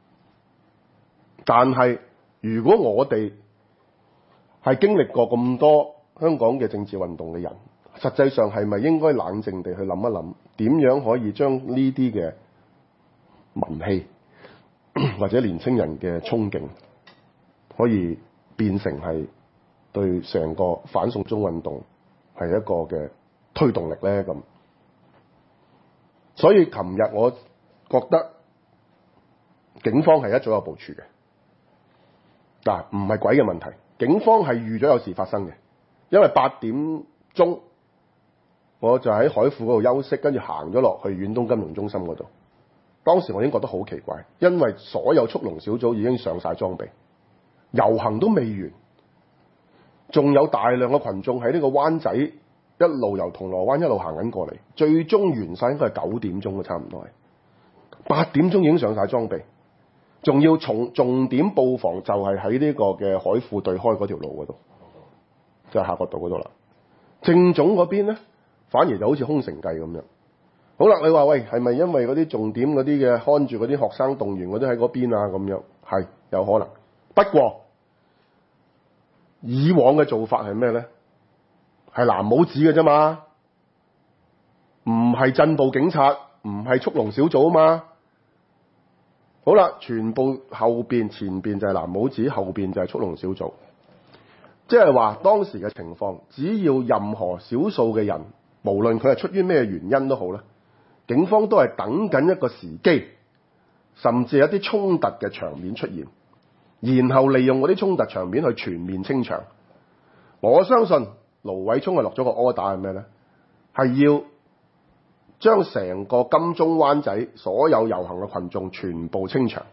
但係如果我哋係經歷過咁多香港嘅政治運動嘅人，實際上係咪應該冷靜地去諗一諗，點樣可以將呢啲嘅民氣或者年青人嘅衝勁，可以變成係對成個反送中運動係一個嘅推動力咧？咁，所以琴日我覺得警方係一早有部署嘅。嗱，唔係鬼嘅問題，警方係預咗有事發生嘅，因為8點鐘我就喺海富嗰度休息，跟住行咗落去遠東金融中心嗰度。當時我已經覺得好奇怪，因為所有速龍小組已經上晒裝備，遊行都未完，仲有大量嘅群眾喺呢個灣仔一路由銅鑼灣一路行緊過嚟，最終完晒應該係9點鐘嘅，差唔多係8點鐘已經上晒裝備，仲要重點布防就係喺呢個嘅海富對開嗰條路嗰度，就係夏慤道嗰度啦。政總嗰邊咧，反而就好似空城計咁樣。好啦，你話喂，係咪因為嗰啲重點嗰啲嘅看住嗰啲學生動員嗰啲喺嗰邊啊？咁樣係有可能。不過以往嘅做法係咩咧？係藍帽子嘅啫嘛，唔係鎮暴警察，唔係速龍小組啊嘛。好啦，全部後邊前邊就係藍帽子，後邊就係速龍小組。即係話當時嘅情況，只要任何少數嘅人，無論佢係出於咩原因都好啦，警方都係等緊一個時機，甚至有啲衝突嘅場面出現，然後利用嗰啲衝突場面去全面清場。我相信盧偉聰係落咗個 order 係咩咧？係要將成個金鐘灣仔所有遊行嘅群眾全部清場。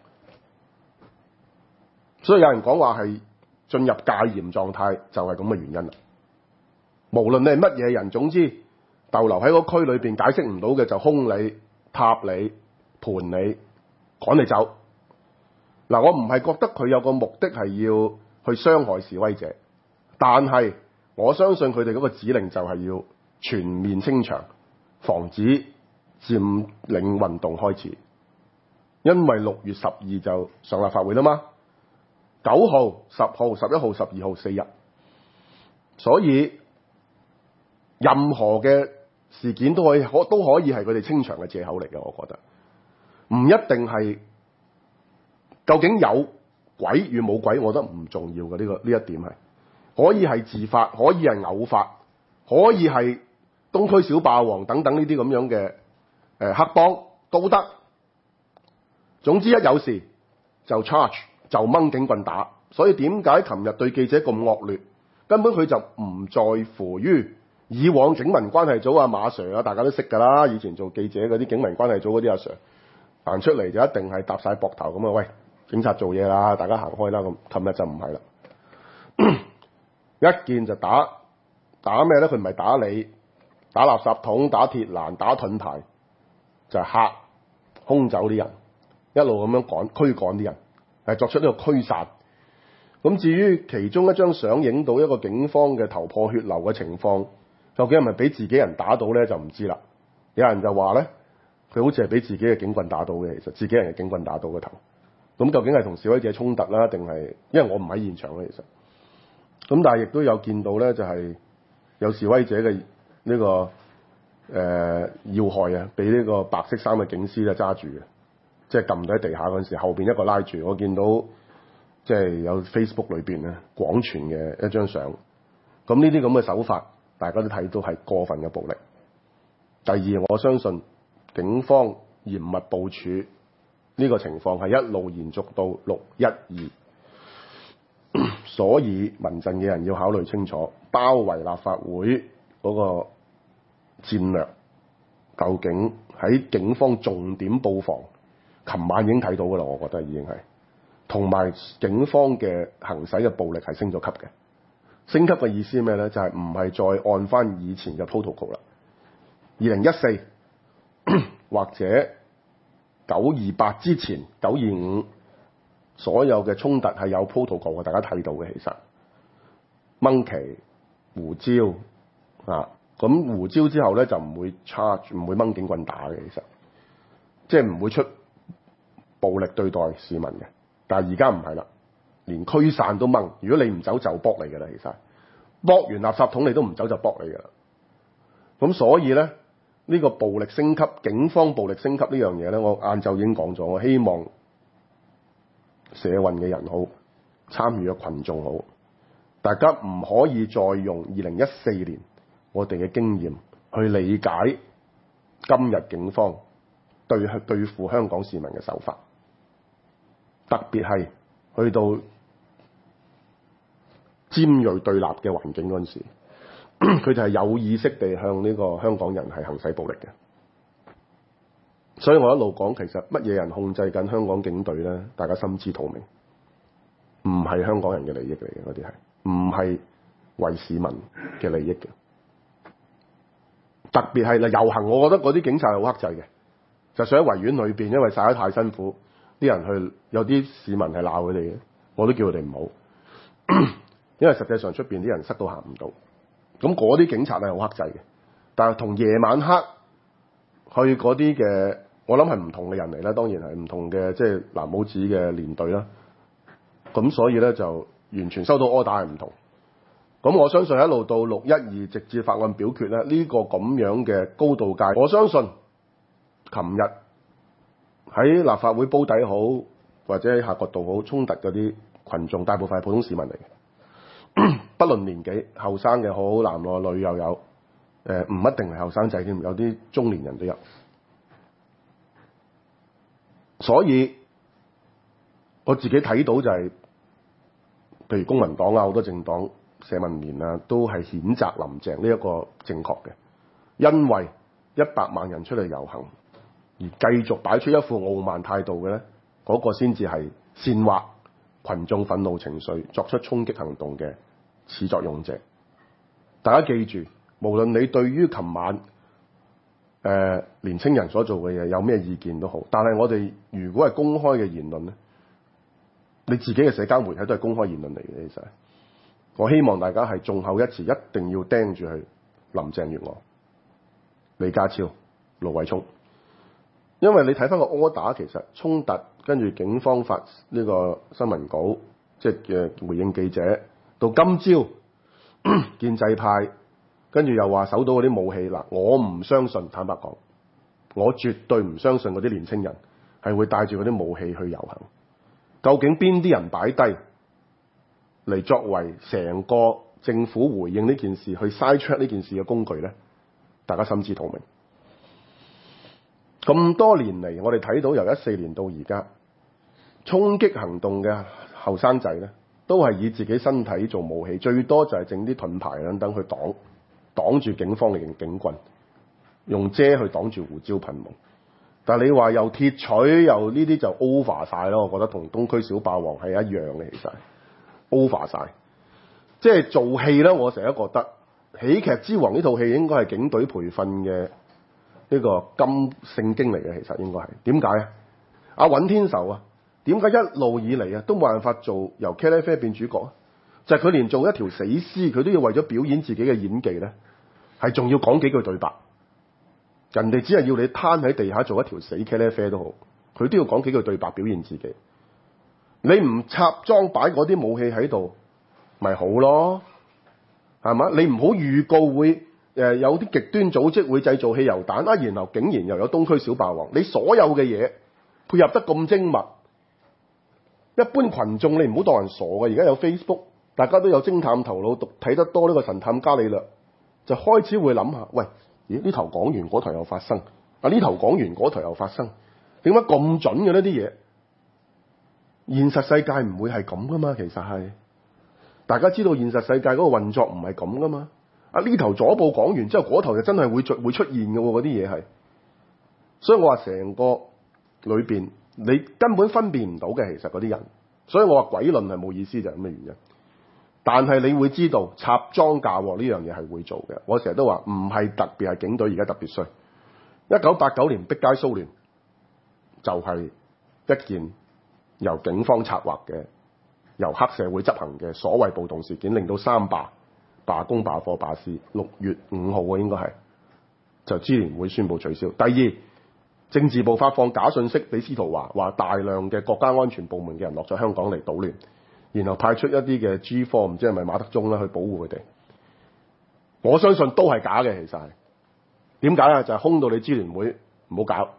所以有人講話係進入戒嚴狀態，就係咁嘅原因啦。無論你係乜嘢人，總之逗留喺個區裏邊解釋唔到嘅就兇你、塔你、盤你、趕你走。嗱，我唔係覺得佢有個目的係要去傷害示威者，但係我相信佢哋嗰個指令就係要全面清場，防止佔領運動開始。因為6月12就上立法會啦嘛，9號、10號、11號、12號4日，所以任何嘅事件都可以係佢哋清場嘅藉口嚟嘅。我覺得唔一定係究竟有鬼與冇鬼，我覺得唔重要嘅。呢一點係可以係自發，可以係偶發，可以係東區小霸王等等呢啲咁樣嘅黑幫都得。總之一有事就 charge 就掹警棍打。所以點解琴日對記者咁惡劣？根本佢就唔在乎於以往警民關係組馬 Sir 啊，大家都識㗎啦。以前做記者嗰啲警民關係組嗰啲阿 Sir 行出嚟就一定係搭晒膊頭咁啊！喂，警察做嘢啦，大家行開啦咁。琴日就唔係啦，一見就打咩咧？佢唔係打你，打垃圾桶、打鐵欄、打盾牌，就係嚇兇走啲人，一路咁樣驅趕啲人，係作出呢個驅散。咁至於其中一張相影到一個警方嘅頭破血流嘅情況，究竟係咪俾自己人打到咧？就唔知啦。有人就話咧，佢好似係俾自己嘅警棍打到嘅，其實自己人嘅警棍打到個頭。咁究竟係同示威者衝突啦，定係因為我唔喺現場咧？其實咁，但係亦都有見到咧，就係有示威者嘅呢個要害啊，俾呢個白色衫嘅警司咧揸住嘅，即係撳到喺地下嗰陣時，後邊一個拉住。我見到即係有 Facebook 裏邊咧廣傳嘅一張相。咁呢啲咁嘅手法，大家都睇到係過分嘅暴力。第二，我相信警方嚴密部署呢個情況係一路延續到612，所以民陣嘅人要考慮清楚包圍立法會嗰個戰略，究竟喺警方重點布防，琴晚已經睇到㗎啦，我覺得已經係，同埋警方嘅行使嘅暴力係升咗級嘅。升級嘅意思咩咧？就係唔係再按翻以前嘅 protocol 啦。2014或者928之前925所有嘅衝突係有 protocol 嘅，大家睇到嘅。其實掹旗、胡椒啊，咁胡椒之後咧就唔會 charge， 唔會掹警棍打嘅。其實即係唔會出暴力對待市民嘅。但係而家唔係啦，連驅散都掹。如果你唔走就搏你㗎啦。其實搏完垃圾桶你都唔走就搏你㗎啦。咁所以咧，呢個暴力升級，警方暴力升級呢樣嘢咧，我晏晝已經講咗。我希望社運嘅人好，參與嘅群眾好，大家唔可以再用2014年我哋嘅經驗去理解今日警方對付香港市民嘅手法，特別係去到尖鋭對立嘅環境嗰陣時，佢就係有意識地向呢個香港人係行使暴力嘅。所以我一路講，其實乜嘢人控制緊香港警隊咧？大家心知肚明，唔係香港人嘅利益嚟嘅，嗰啲係唔係為市民嘅利益嘅。特別係嗱遊行，我覺得嗰啲警察係好克制嘅，就想喺維園裏邊，因為曬得太辛苦，啲人去有啲市民係鬧佢哋嘅，我都叫佢哋唔好，因為實際上出邊啲人塞到行唔到。咁嗰啲警察係好克制嘅，但係同夜晚黑去嗰啲嘅，我諗係唔同嘅人嚟啦，當然係唔同嘅，即係藍帽子嘅連隊啦。咁所以咧就完全收到 order 係唔同。咁我相信一路到612直至法案表決咧，呢個咁樣嘅高度戒，我相信琴日喺立法會煲底好，或者喺夏慤道好衝突嗰啲群眾，大部分係普通市民嚟嘅。不論年紀，後生嘅好，男內女又有，唔一定係後生仔添，有啲中年人都有。所以我自己睇到就係，譬如公民黨啊，好多政黨、社民連啊，都係譴責林鄭呢一個正確嘅，因為100萬人出嚟遊行，而繼續擺出一副傲慢態度嘅咧，嗰個先至係煽惑群眾憤怒情緒，作出衝擊行動嘅始作俑者。大家記住，無論你對於琴晚年青人所做嘅嘢有咩意見都好，但係我哋如果係公開嘅言論咧，你自己嘅社交媒體都係公開言論嚟嘅。其實我希望大家係眾口一詞，一定要盯住去林鄭月娥、李家超、盧偉聰，因為你睇翻個柯打，其實衝突跟住警方發呢個新聞稿，即係嘅回應記者，到今朝建制派跟住又話搜到嗰啲武器嗱，我唔相信，坦白講，我絕對唔相信嗰啲年青人係會帶住嗰啲武器去遊行。究竟邊啲人擺低嚟作為成個政府回應呢件事去嘥出呢件事嘅工具咧？大家心知肚明。咁多年嚟，我哋睇到由14年到而家，衝擊行動嘅後生仔咧，都係以自己身體做武器，最多就係整啲盾牌等等去擋住警方嘅警棍，用遮去擋住胡椒噴霧。但係你話又鐵錘又呢啲就 over 晒咯，我覺得同東區小霸王係一樣嘅，其實 over 晒。即係做戲咧，我成日覺得喜劇之王呢套戲應該係警隊培訓嘅呢個金聖經嚟嘅，其實應該係點解啊？阿尹天仇啊，點解一路以嚟啊都冇辦法做由茄喱啡變主角啊？就係佢連做一條死屍，佢都要為咗表演自己嘅演技咧，係仲要講幾句對白。人哋只係要你攤喺地下做一條死茄喱啡都好，佢都要講幾句對白表現自己。你唔插裝擺嗰啲武器喺度，咪好咯，係嘛？你唔好預告會有啲極端組織會製造汽油彈啊，然後竟然又有東區小霸王，你所有嘅嘢配合得咁精密，一般群眾你唔好當人傻嘅。而家有 Facebook， 大家都有偵探頭腦，睇得多呢個神探伽利略，就開始會諗下，喂，咦，呢頭講完嗰頭又發生，啊呢頭講完嗰頭又發生，點解咁準嘅呢啲嘢？現實世界唔會係咁噶嘛，其實係大家知道現實世界嗰個運作唔係咁噶嘛。啊呢頭左報講完之後，嗰頭就真係會出現嘅喎，嗰啲嘢係。所以我話成個裏邊你根本分辨唔到嘅，其實嗰啲人。所以我話鬼論係冇意思，就係咁嘅原因。但係你會知道插贓嫁禍呢樣嘢係會做嘅。我成日都話唔係特別係警隊而家特別衰。1989年逼街騷亂就係一件由警方策劃嘅、由黑社會執行嘅所謂暴動事件，令到3罷工、罷課、罷市。6月5號應該係就支聯會宣布取消。第二，政治部發放假信息俾司徒華，話大量嘅國家安全部門嘅人落咗香港嚟搗亂。然後派出一啲嘅 G4，唔知係咪馬德鐘啦，去保護佢哋。我相信都係假嘅，其實係點解啊？就係兇到你支聯會唔好搞。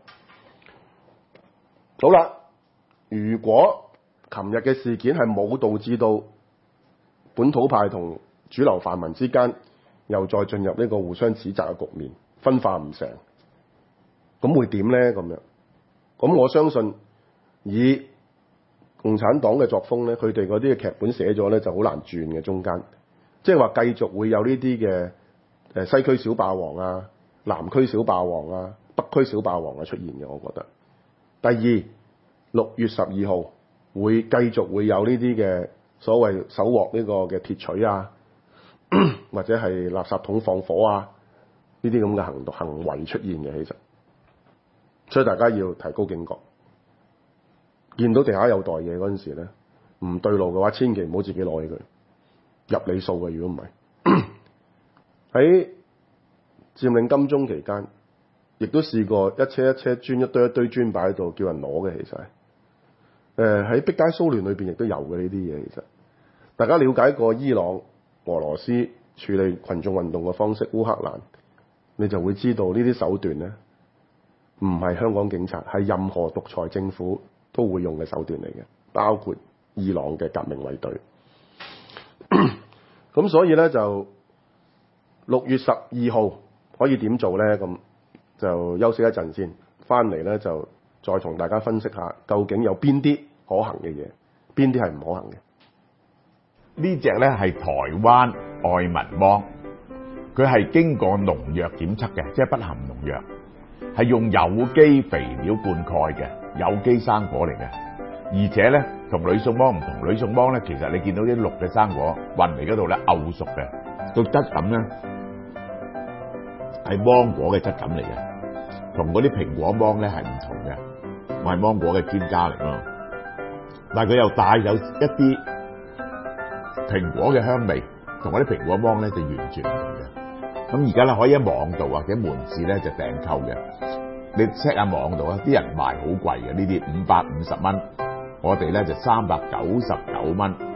好啦，如果琴日嘅事件係冇導致到本土派同主流泛民之間又再進入呢個互相指責嘅局面，分化唔成，咁會點咧？咁樣，咁我相信以共產黨嘅作風咧，佢哋嗰啲嘅劇本寫咗咧就好難轉嘅，中間即係話繼續會有呢啲嘅西區小霸王啊、南區小霸王啊、北區小霸王啊出現嘅，我覺得。第二，6月12號會繼續會有呢啲嘅所謂手獲呢個嘅鐵錘啊，或者係垃圾桶放火啊呢啲咁嘅行為出現嘅，其實，所以大家要提高警覺。見到地下有袋嘢嗰陣時咧，唔對路嘅話，千祈唔好自己攞起佢，入你數嘅。如果唔係，喺佔領金鐘期間，亦都試過一車一車磚、一堆一堆磚擺喺度，叫人攞嘅。其實係喺逼街騷亂裏邊亦都有嘅呢啲嘢。其實大家了解過伊朗、俄羅斯處理群眾運動嘅方式，烏克蘭，你就會知道呢啲手段咧，唔係香港警察，係任何獨裁政府都會用嘅手段嚟嘅，包括伊朗嘅革命衛隊。咁所以咧就6月12號可以點做咧？咁就休息一陣先，翻嚟咧就再同大家分析下究竟有邊啲可行嘅嘢，邊啲係唔可行嘅。 呢隻咧係台灣愛民芒，佢係經過農藥檢測嘅，即係不含農藥，係用有機肥料灌溉嘅有機生果嚟嘅，而且咧同呂宋芒唔同，呂宋芒咧其實你見到啲綠嘅生果運嚟嗰度咧漚熟嘅，個質感咧係芒果嘅質感嚟嘅， 同嗰啲蘋果芒咧係唔同嘅。我係芒果嘅專家嚟咯，但係佢又帶有一啲蘋果嘅香味，同嗰啲蘋果芒咧就完全唔同嘅。咁而家咧可以喺網度或者門市咧就訂購嘅。你 check 下網度啊，啲人賣好貴嘅呢啲，550蚊，我哋咧就399蚊。